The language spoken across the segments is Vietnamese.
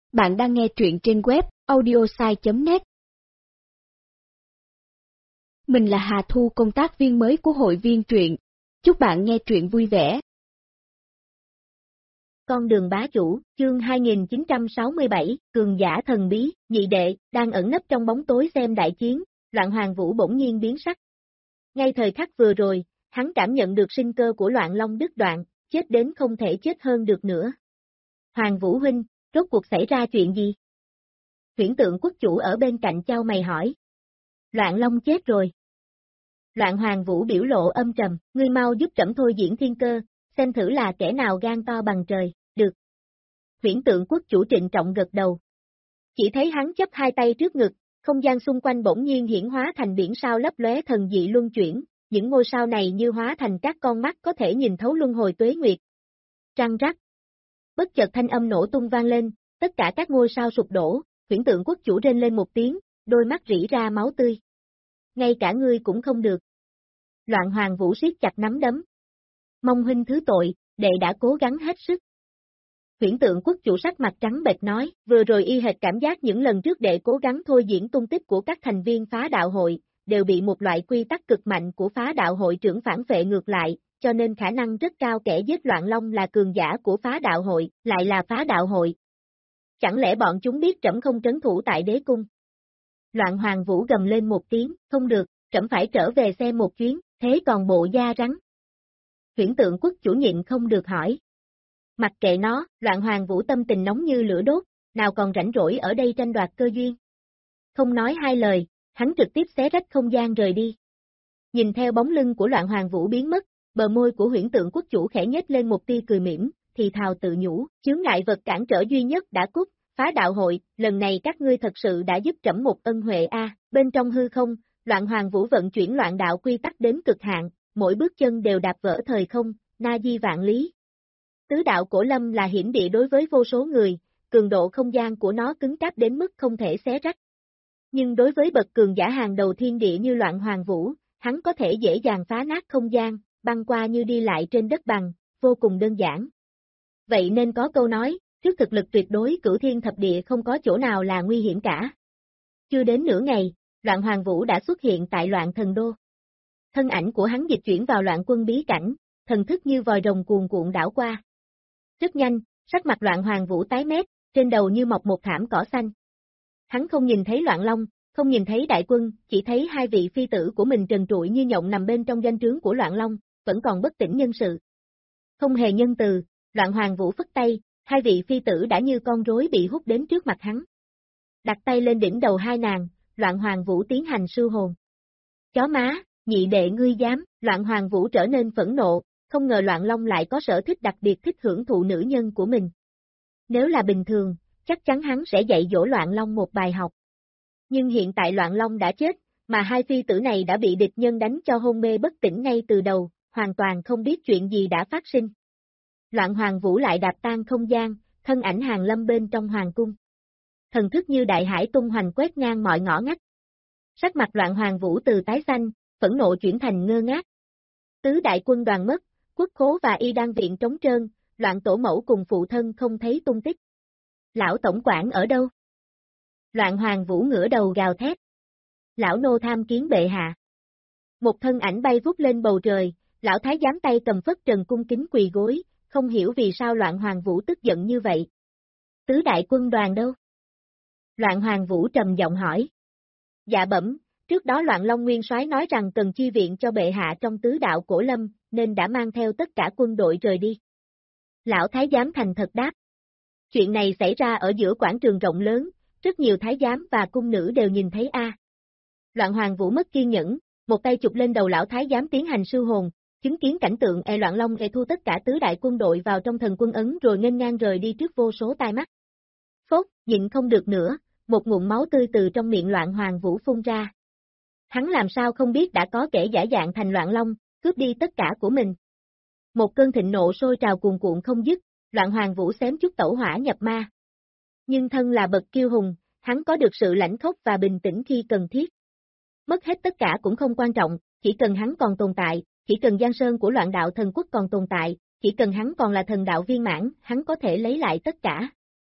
Bạn đang nghe truyện trên web audiosai.net. Mình là Hà Thu, công tác viên mới của hội viên truyện. Chúc bạn nghe truyện vui vẻ. Con đường bá chủ, chương 2967, cường giả thần bí, nhị đệ, đang ẩn nấp trong bóng tối xem đại chiến, Loạn Hoàng Vũ bỗng nhiên biến sắc. Ngay thời khắc vừa rồi, hắn cảm nhận được sinh cơ của Loạn Long đứt đoạn, chết đến không thể chết hơn được nữa. Hoàng Vũ huynh, rốt cuộc xảy ra chuyện gì? Huyễn Tượng quốc chủ ở bên cạnh chau mày hỏi. Loạn Long chết rồi. Loạn Hoàng Vũ biểu lộ âm trầm, ngươi mau giúp trẫm thôi diễn thiên cơ, xem thử là kẻ nào gan to bằng trời, được. Huyễn Tượng quốc chủ trịnh trọng gật đầu. Chỉ thấy hắn chắp hai tay trước ngực, không gian xung quanh bỗng nhiên hiển hóa thành biển sao lấp lóe thần dị luân chuyển, những ngôi sao này như hóa thành các con mắt có thể nhìn thấu luân hồi tuế nguyệt. Trăng rắc. Bất chợt thanh âm nổ tung vang lên, tất cả các ngôi sao sụp đổ, Huyễn Tượng quốc chủ rên lên một tiếng, đôi mắt rỉ ra máu tươi. Ngay cả ngươi cũng không được. Loạn Hoàng Vũ siết chặt nắm đấm. Mong huynh thứ tội, đệ đã cố gắng hết sức. Huyễn Tượng quốc chủ sắc mặt trắng bệch nói, vừa rồi y hệt cảm giác những lần trước đệ cố gắng thôi diễn tung tích của các thành viên phá đạo hội, đều bị một loại quy tắc cực mạnh của phá đạo hội trưởng phản phệ ngược lại, cho nên khả năng rất cao kẻ giết Loạn Long là cường giả của phá đạo hội, lại là phá đạo hội. Chẳng lẽ bọn chúng biết trẫm không trấn thủ tại đế cung? Loạn Hoàng Vũ gầm lên một tiếng, không được, trẫm phải trở về xem một chuyến, thế còn bộ da rắn. Huyễn Tượng quốc chủ nhịn không được hỏi. Mặc kệ nó, Loạn Hoàng Vũ tâm tình nóng như lửa đốt, nào còn rảnh rỗi ở đây tranh đoạt cơ duyên. Không nói hai lời, hắn trực tiếp xé rách không gian rời đi. Nhìn theo bóng lưng của Loạn Hoàng Vũ biến mất, bờ môi của Huyễn Tượng quốc chủ khẽ nhếch lên một tia cười mỉm, thì thào tự nhủ, chướng ngại vật cản trở duy nhất đã cút, phá đạo hội, lần này các ngươi thật sự đã giúp trẫm một ân huệ a. Bên trong hư không, Loạn Hoàng Vũ vận chuyển loạn đạo quy tắc đến cực hạn, mỗi bước chân đều đạp vỡ thời không, na di vạn lý. Tứ đạo cổ lâm là hiểm địa đối với vô số người, cường độ không gian của nó cứng cáp đến mức không thể xé rách. Nhưng đối với bậc cường giả hàng đầu thiên địa như Loạn Hoàng Vũ, hắn có thể dễ dàng phá nát không gian, băng qua như đi lại trên đất bằng, vô cùng đơn giản. Vậy nên có câu nói, trước thực lực tuyệt đối cửu thiên thập địa không có chỗ nào là nguy hiểm cả. Chưa đến nửa ngày, Loạn Hoàng Vũ đã xuất hiện tại Loạn Thần Đô. Thân ảnh của hắn dịch chuyển vào Loạn Quân bí cảnh, thần thức như vòi rồng cuồn cuộn đảo qua. Rất nhanh, sắc mặt Loạn Hoàng Vũ tái mét, trên đầu như mọc một thảm cỏ xanh. Hắn không nhìn thấy Loạn Long, không nhìn thấy đại quân, chỉ thấy hai vị phi tử của mình trần trụi như nhộng nằm bên trong doanh trướng của Loạn Long, vẫn còn bất tỉnh nhân sự. Không hề nhân từ, Loạn Hoàng Vũ phất tay, hai vị phi tử đã như con rối bị hút đến trước mặt hắn. Đặt tay lên đỉnh đầu hai nàng, Loạn Hoàng Vũ tiến hành sưu hồn. Chó má, nhị đệ ngươi dám, Loạn Hoàng Vũ trở nên phẫn nộ, không ngờ Loạn Long lại có sở thích đặc biệt thích hưởng thụ nữ nhân của mình. Nếu là bình thường, chắc chắn hắn sẽ dạy dỗ Loạn Long một bài học. Nhưng hiện tại Loạn Long đã chết, mà hai phi tử này đã bị địch nhân đánh cho hôn mê bất tỉnh ngay từ đầu, hoàn toàn không biết chuyện gì đã phát sinh. Loạn Hoàng Vũ lại đạp tan không gian, thân ảnh hàng lâm bên trong hoàng cung. Thần thức như đại hải tung hoành quét ngang mọi ngõ ngách. Sắc mặt Loạn Hoàng Vũ từ tái xanh, phẫn nộ chuyển thành ngơ ngác. Tứ đại quân đoàn mất, quốc khố và y đan viện trống trơn, Loạn tổ mẫu cùng phụ thân không thấy tung tích. Lão tổng quản ở đâu? Loạn Hoàng Vũ ngửa đầu gào thét. Lão nô tham kiến bệ hạ. Một thân ảnh bay vút lên bầu trời, lão thái giám tay cầm phất trần cung kính quỳ gối, không hiểu vì sao Loạn Hoàng Vũ tức giận như vậy. Tứ đại quân đoàn đâu? Loạn Hoàng Vũ trầm giọng hỏi. Dạ bẩm, trước đó Loạn Long Nguyên soái nói rằng cần chi viện cho bệ hạ trong tứ đạo cổ lâm, nên đã mang theo tất cả quân đội rời đi. Lão thái giám thành thật đáp. Chuyện này xảy ra ở giữa quảng trường rộng lớn, rất nhiều thái giám và cung nữ đều nhìn thấy a. Loạn Hoàng Vũ mất kiên nhẫn, một tay chụp lên đầu lão thái giám tiến hành sưu hồn, chứng kiến cảnh tượng Loạn Long thu tất cả tứ đại quân đội vào trong thần quân ấn rồi nghênh ngang rời đi trước vô số tai mắt. Phốt, nhịn không được nữa, một ngụm máu tươi từ trong miệng Loạn Hoàng Vũ phun ra. Hắn làm sao không biết đã có kẻ giả dạng thành Loạn Long, cướp đi tất cả của mình. Một cơn thịnh nộ sôi trào cuồn cuộn không dứt, Loạn Hoàng Vũ xém chút tẩu hỏa nhập ma. Nhưng thân là bậc kiêu hùng, hắn có được sự lãnh khốc và bình tĩnh khi cần thiết. Mất hết tất cả cũng không quan trọng, chỉ cần hắn còn tồn tại, chỉ cần Giang Sơn của Loạn đạo thần quốc còn tồn tại, chỉ cần hắn còn là thần đạo viên mãn, hắn có thể lấy lại tất cả.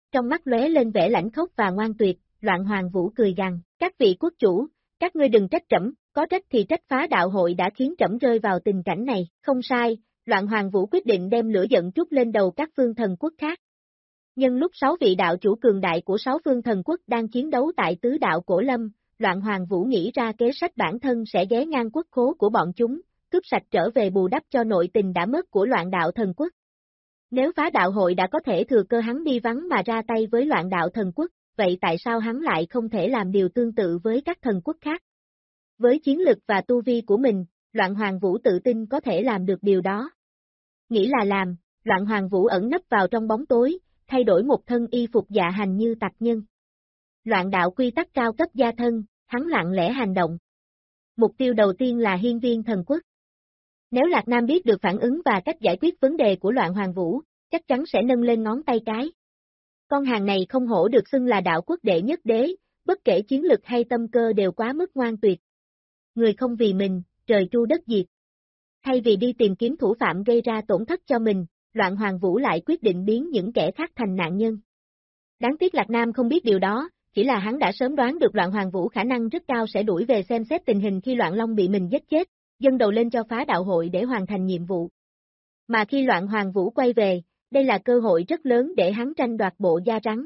Trong mắt lóe lên vẻ lãnh khốc và ngoan tuyệt, Loạn Hoàng Vũ cười gằn, các vị quốc chủ, các ngươi đừng trách trẫm, có trách thì trách phá đạo hội đã khiến trẫm rơi vào tình cảnh này, không sai, Loạn Hoàng Vũ quyết định đem lửa giận trút lên đầu các phương thần quốc khác. Nhân lúc 6 vị đạo chủ cường đại của 6 phương thần quốc đang chiến đấu tại tứ đạo Cổ Lâm, Loạn Hoàng Vũ nghĩ ra kế sách bản thân sẽ ghé ngang quốc khố của bọn chúng, cướp sạch trở về bù đắp cho nội tình đã mất của Loạn đạo thần quốc. Nếu phá đạo hội đã có thể thừa cơ hắn đi vắng mà ra tay với Loạn đạo thần quốc, vậy tại sao hắn lại không thể làm điều tương tự với các thần quốc khác? Với chiến lực và tu vi của mình, Loạn Hoàng Vũ tự tin có thể làm được điều đó. Nghĩ là làm, Loạn Hoàng Vũ ẩn nấp vào trong bóng tối, thay đổi một thân y phục dạ hành như tặc nhân. Loạn đạo quy tắc cao cấp gia thân, hắn lặng lẽ hành động. Mục tiêu đầu tiên là hiên viên thần quốc. Nếu Lạc Nam biết được phản ứng và cách giải quyết vấn đề của Loạn Hoàng Vũ, chắc chắn sẽ nâng lên ngón tay cái. Con hàng này không hổ được xưng là đạo quốc đệ nhất đế, bất kể chiến lực hay tâm cơ đều quá mức ngoan tuyệt. Người không vì mình, trời tru đất diệt. Thay vì đi tìm kiếm thủ phạm gây ra tổn thất cho mình, Loạn Hoàng Vũ lại quyết định biến những kẻ khác thành nạn nhân. Đáng tiếc Lạc Nam không biết điều đó, chỉ là hắn đã sớm đoán được Loạn Hoàng Vũ khả năng rất cao sẽ đuổi về xem xét tình hình khi Loạn Long bị mình giết chết, dâng đầu lên cho phá đạo hội để hoàn thành nhiệm vụ. Mà khi Loạn Hoàng Vũ quay về, đây là cơ hội rất lớn để hắn tranh đoạt bộ da rắn.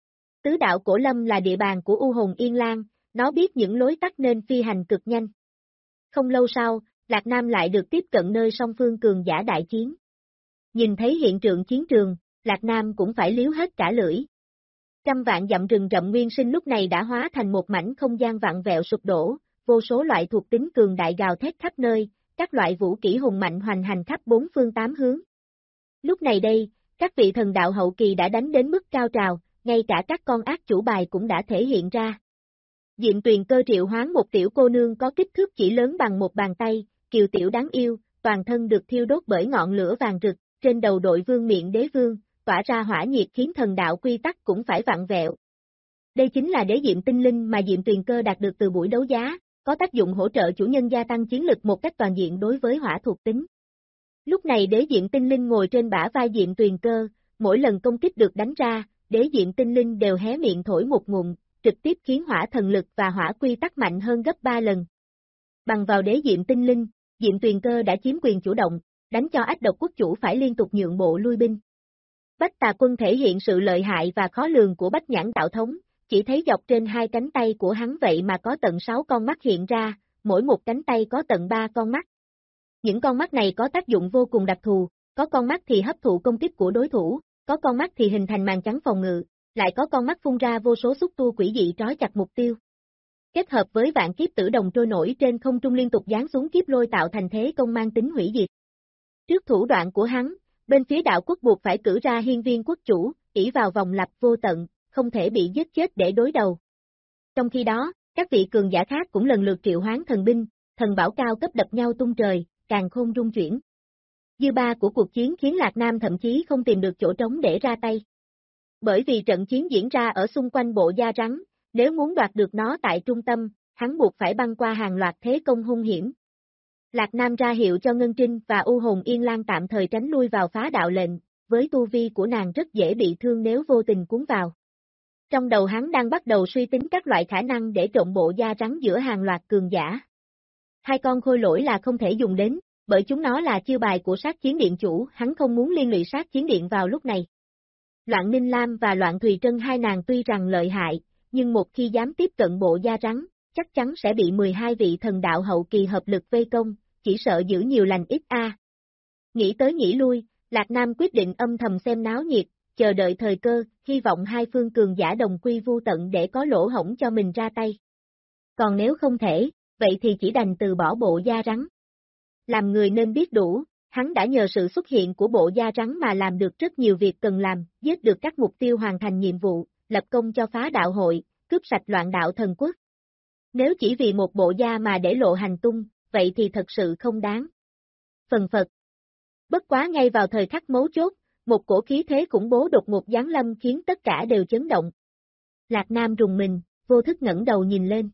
Tứ đạo Cổ Lâm là địa bàn của U Hồn Yên Lang, nó biết những lối tắt nên phi hành cực nhanh. Không lâu sau, Lạc Nam lại được tiếp cận nơi song phương cường giả đại chiến. Nhìn thấy hiện chiến trường, Lạc Nam cũng phải liếu hết cả lưỡi. Trăm vạn dặm rừng rậm nguyên sinh lúc này đã hóa thành một mảnh không gian vặn vẹo sụp đổ, vô số loại thuộc tính cường đại gào thét khắp nơi, các loại vũ kỹ hùng mạnh hoành hành khắp bốn phương tám hướng. Lúc này đây, các vị thần đạo hậu kỳ đã đánh đến mức cao trào, ngay cả các con ác chủ bài cũng đã thể hiện ra. Diệm Tuyền Cơ triệu hoán một tiểu cô nương có kích thước chỉ lớn bằng một bàn tay, kiều tiểu đáng yêu, toàn thân được thiêu đốt bởi ngọn lửa vàng rực, trên đầu đội vương miện đế vương, tỏa ra hỏa nhiệt khiến thần đạo quy tắc cũng phải vặn vẹo. Đây chính là đế diệm tinh linh mà Diệm Tuyền Cơ đạt được từ buổi đấu giá, có tác dụng hỗ trợ chủ nhân gia tăng chiến lực một cách toàn diện đối với hỏa thuộc tính. Lúc này đế diệm tinh linh ngồi trên bả vai Diệm Tuyền Cơ, mỗi lần công kích được đánh ra, đế diệm tinh linh đều hé miệng thổi một ngụm, trực tiếp khiến hỏa thần lực và hỏa quy tắc mạnh hơn gấp 3 lần. Bằng vào đế diệm tinh linh, Diệm Tuyền Cơ đã chiếm quyền chủ động, đánh cho Ách Độc quốc chủ phải liên tục nhượng bộ lui binh. Bách Tà Quân thể hiện sự lợi hại và khó lường của Bách Nhãn đạo thống, chỉ thấy dọc trên hai cánh tay của hắn vậy mà có tận 6 con mắt hiện ra, mỗi một cánh tay có tận 3 con mắt. Những con mắt này có tác dụng vô cùng đặc thù, có con mắt thì hấp thụ công kích của đối thủ, có con mắt thì hình thành màn chắn phòng ngự, lại có con mắt phun ra vô số xúc tua quỷ dị trói chặt mục tiêu. Kết hợp với vạn kiếp tử đồng trôi nổi trên không trung liên tục giáng xuống kiếp lôi tạo thành thế công mang tính hủy diệt. Trước thủ đoạn của hắn, bên phía đạo quốc buộc phải cử ra hiên viên quốc chủ, ỷ vào vòng lặp vô tận, không thể bị giết chết để đối đầu. Trong khi đó, các vị cường giả khác cũng lần lượt triệu hoán thần binh, thần bảo cao cấp đập nhau tung trời, càn khôn rung chuyển. Dư ba của cuộc chiến khiến Lạc Nam thậm chí không tìm được chỗ trống để ra tay. Bởi vì trận chiến diễn ra ở xung quanh bộ da rắn, nếu muốn đoạt được nó tại trung tâm, hắn buộc phải băng qua hàng loạt thế công hung hiểm. Lạc Nam ra hiệu cho Ngân Trinh và U Hồn Yên Lang tạm thời tránh lui vào phá đạo lệnh, với tu vi của nàng rất dễ bị thương nếu vô tình cuốn vào. Trong đầu hắn đang bắt đầu suy tính các loại khả năng để trộn bộ da rắn giữa hàng loạt cường giả. Hai con khôi lỗi là không thể dùng đến, bởi chúng nó là chiêu bài của sát chiến điện chủ, hắn không muốn liên lụy sát chiến điện vào lúc này. Loạn Ninh Lam và Loạn Thùy Trân hai nàng tuy rằng lợi hại, nhưng một khi dám tiếp cận bộ da rắn, chắc chắn sẽ bị 12 vị thần đạo hậu kỳ hợp lực vây công, chỉ sợ giữ nhiều lành ít a. Nghĩ tới nghĩ lui, Lạc Nam quyết định âm thầm xem náo nhiệt, chờ đợi thời cơ, hy vọng hai phương cường giả đồng quy vu tận để có lỗ hổng cho mình ra tay. Còn nếu không thể, vậy thì chỉ đành từ bỏ bộ da rắn. Làm người nên biết đủ, hắn đã nhờ sự xuất hiện của bộ da rắn mà làm được rất nhiều việc cần làm, giết được các mục tiêu hoàn thành nhiệm vụ, lập công cho phá đạo hội, cướp sạch loạn đạo thần quốc. Nếu chỉ vì một bộ da mà để lộ hành tung, vậy thì thật sự không đáng. Phần phật. Bất quá ngay vào thời khắc mấu chốt, một cổ khí thế khủng bố đột ngột giáng lâm khiến tất cả đều chấn động. Lạc Nam rùng mình, vô thức ngẩng đầu nhìn lên.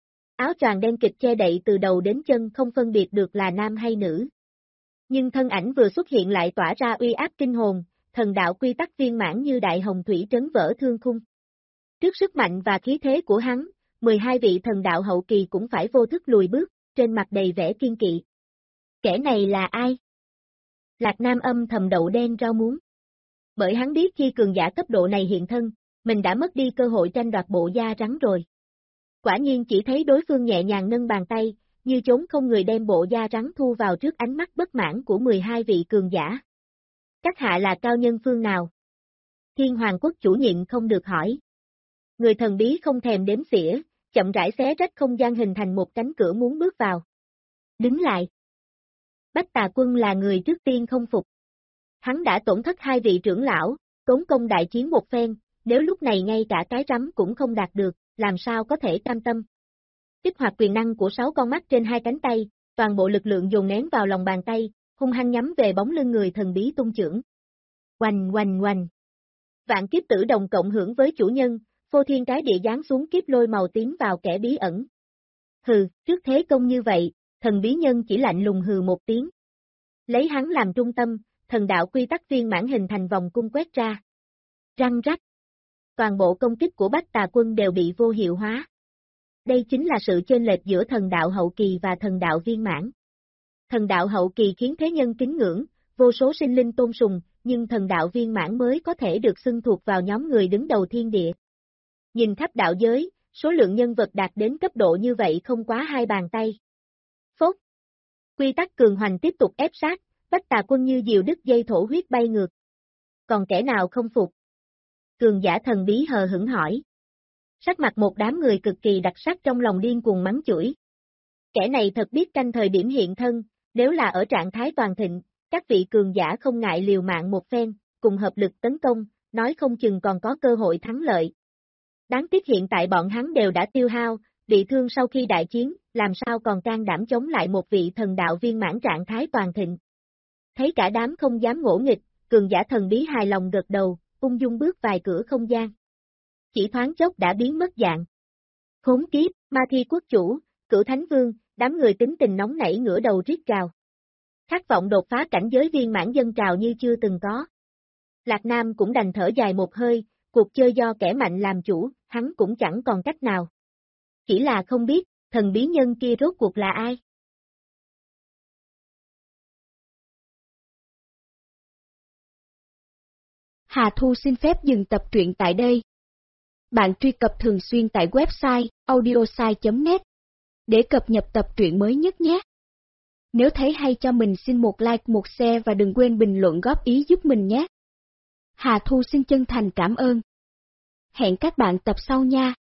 Áo choàng đen kịch che đậy từ đầu đến chân không phân biệt được là nam hay nữ. Nhưng thân ảnh vừa xuất hiện lại tỏa ra uy áp kinh hồn, thần đạo quy tắc viên mãn như đại hồng thủy trấn vỡ thương khung. Trước sức mạnh và khí thế của hắn, 12 vị thần đạo hậu kỳ cũng phải vô thức lùi bước, trên mặt đầy vẻ kiên kỵ. Kẻ này là ai? Lạc Nam âm thầm đậu đen rau muống. Bởi hắn biết khi cường giả cấp độ này hiện thân, mình đã mất đi cơ hội tranh đoạt bộ da rắn rồi. Quả nhiên chỉ thấy đối phương nhẹ nhàng nâng bàn tay, như trốn không người đem bộ da rắn thu vào trước ánh mắt bất mãn của 12 vị cường giả. Các hạ là cao nhân phương nào? Thiên Hoàng quốc chủ nhiệm không được hỏi. Người thần bí không thèm đếm xỉa, chậm rãi xé rách không gian hình thành một cánh cửa muốn bước vào. Đứng lại. Bách Tà Quân là người trước tiên không phục. Hắn đã tổn thất 2 vị trưởng lão, tốn công đại chiến một phen, nếu lúc này ngay cả cái rắm cũng không đạt được, làm sao có thể cam tâm. Kích hoạt quyền năng của 6 con mắt trên 2 cánh tay, toàn bộ lực lượng dồn nén vào lòng bàn tay, hung hăng nhắm về bóng lưng người thần bí tung chưởng. Oanh oanh oanh. Vạn kiếp tử đồng cộng hưởng với chủ nhân, phô thiên cái địa giáng xuống kiếp lôi màu tím vào kẻ bí ẩn. Hừ, trước thế công như vậy, thần bí nhân chỉ lạnh lùng hừ một tiếng. Lấy hắn làm trung tâm, thần đạo quy tắc viên mãn hình thành vòng cung quét ra. Răng rắc. Toàn bộ công kích của Bách Tà Quân đều bị vô hiệu hóa. Đây chính là sự chênh lệch giữa thần đạo hậu kỳ và thần đạo viên mãn. Thần đạo hậu kỳ khiến thế nhân kính ngưỡng, vô số sinh linh tôn sùng, nhưng thần đạo viên mãn mới có thể được xưng thuộc vào nhóm người đứng đầu thiên địa. Nhìn khắp đạo giới, số lượng nhân vật đạt đến cấp độ như vậy không quá 2 bàn tay. Phốt. Quy tắc cường hoành tiếp tục ép sát, Bách Tà Quân như diều đứt dây thổ huyết bay ngược. Còn kẻ nào không phục? Cường giả thần bí hờ hững hỏi. Sắc mặt một đám người cực kỳ đặc sắc trong lòng điên cuồng mắng chửi. Kẻ này thật biết canh thời điểm hiện thân, nếu là ở trạng thái toàn thịnh, các vị cường giả không ngại liều mạng một phen, cùng hợp lực tấn công, nói không chừng còn có cơ hội thắng lợi. Đáng tiếc hiện tại bọn hắn đều đã tiêu hao, bị thương sau khi đại chiến, làm sao còn can đảm chống lại một vị thần đạo viên mãn trạng thái toàn thịnh. Thấy cả đám không dám ngỗ nghịch, cường giả thần bí hài lòng gật đầu, ung dung bước vài cửa không gian. Chỉ thoáng chốc đã biến mất dạng. Khốn kiếp, Ma Thi quốc chủ, Cửu Thánh Vương, đám người tính tình nóng nảy ngửa đầu rít gào. Khát vọng đột phá cảnh giới viên mãn dâng trào như chưa từng có. Lạc Nam cũng đành thở dài một hơi, cuộc chơi do kẻ mạnh làm chủ, hắn cũng chẳng còn cách nào. Chỉ là không biết, thần bí nhân kia rốt cuộc là ai? Hà Thu xin phép dừng tập truyện tại đây. Bạn truy cập thường xuyên tại website audiosai.net để cập nhật tập truyện mới nhất nhé. Nếu thấy hay cho mình xin một like, một share và đừng quên bình luận góp ý giúp mình nhé. Hà Thu xin chân thành cảm ơn. Hẹn các bạn tập sau nha.